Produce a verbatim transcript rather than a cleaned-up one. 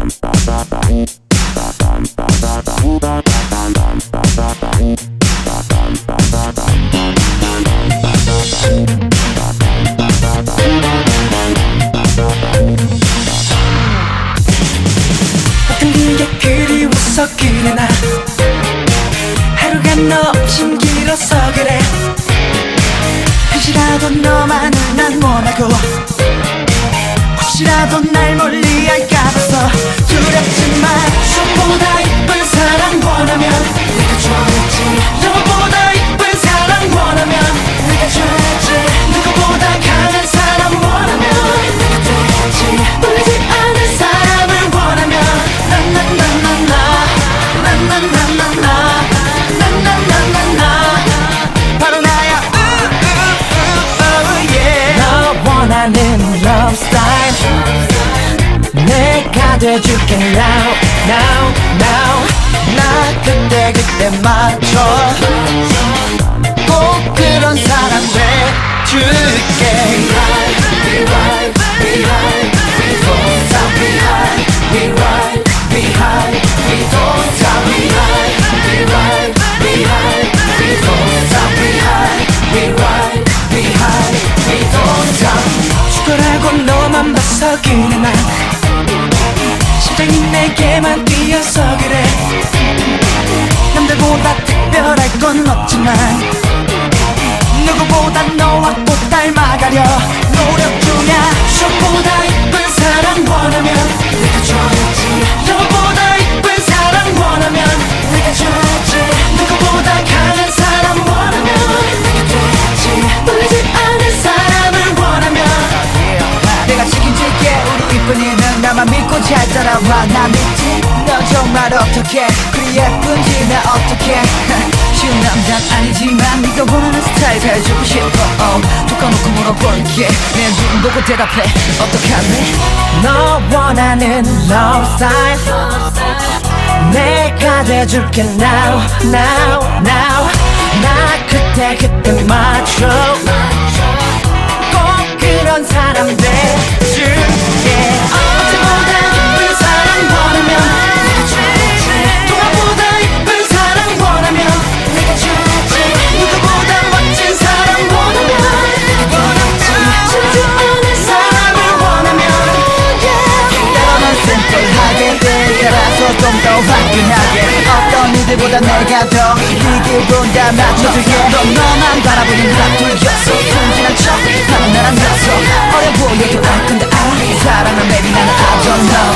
어떤 게 그리워서 그래 나 하루가 너 없인 길어서 그래 혹시라도 너만을 난 원하고 혹시라도 날 멀리할까 봐서 두렵지만 너보다 이쁜 사랑 원하면 내가 줘야지 너보다 이쁜 사랑 원하면 내가 줘야지 누구보다 강한 사람 원하면 내가 돼야지 울지 않은 사람을 원하면 나나나나나 나나나나나 나나나나나 바로 나야 너 원하는 love style 내가 돼줄게 now now now 나 그때 그때 맞춰 꼭 그런 사람 돼줄게 We ride, we ride, we ride We don't stop, we ride, we ride, we ride We don't stop, we ride, we ride, we ride We don't stop, we ride, we ride, we ride We don't stop 죽어라고 너만 봤어 그래 난 심장이 내게만 뛰어서 그래 남들보다 특별할 건 없지만 누구보다 너와 꼭 닮아가려 노력 중이야 너보다 이쁜 사랑 원하면 내가 줘야지 너보다 이쁜 사랑 원하면 내가 줘야지 누구보다 강한 사람 원하면 내가 돼야지 울지 않은 사람을 원하면 내가 책임질게 우리 이쁜이는 나만 믿고 잘 따라와 나 믿지 너 정말 어떡해 그리 예쁜지 나 어떡해 쉬운 남잔 아니지만 네가 원하는 스타일 해주고 싶어 oh, 툭 까놓고 물어볼게 내 눈 보고 대답해 어떡할래 너 원하는 love style 내가 돼줄게 now now now 나 그때 그때 맞춰 꼭 그런 사람 돼줄게 어제보다 이쁜 사랑 원하면 내가 줘야지 누나보다 이쁜 사랑 원하면 내가 줘야지 누구보다 멋진 사람 원하면 내가 원하지 주지 않은 사람을 원하면 때로는 심플하게 따라서 좀 더 화끈하게 어떤 이들보다 내가 더 이 기분 다 맞춰줄게 넌 너만 바라보는 다 돌렸어 순진한 척 하는 나란 녀석 어려 보여도 알 건데 아 사랑은 maybe 나는 I don't know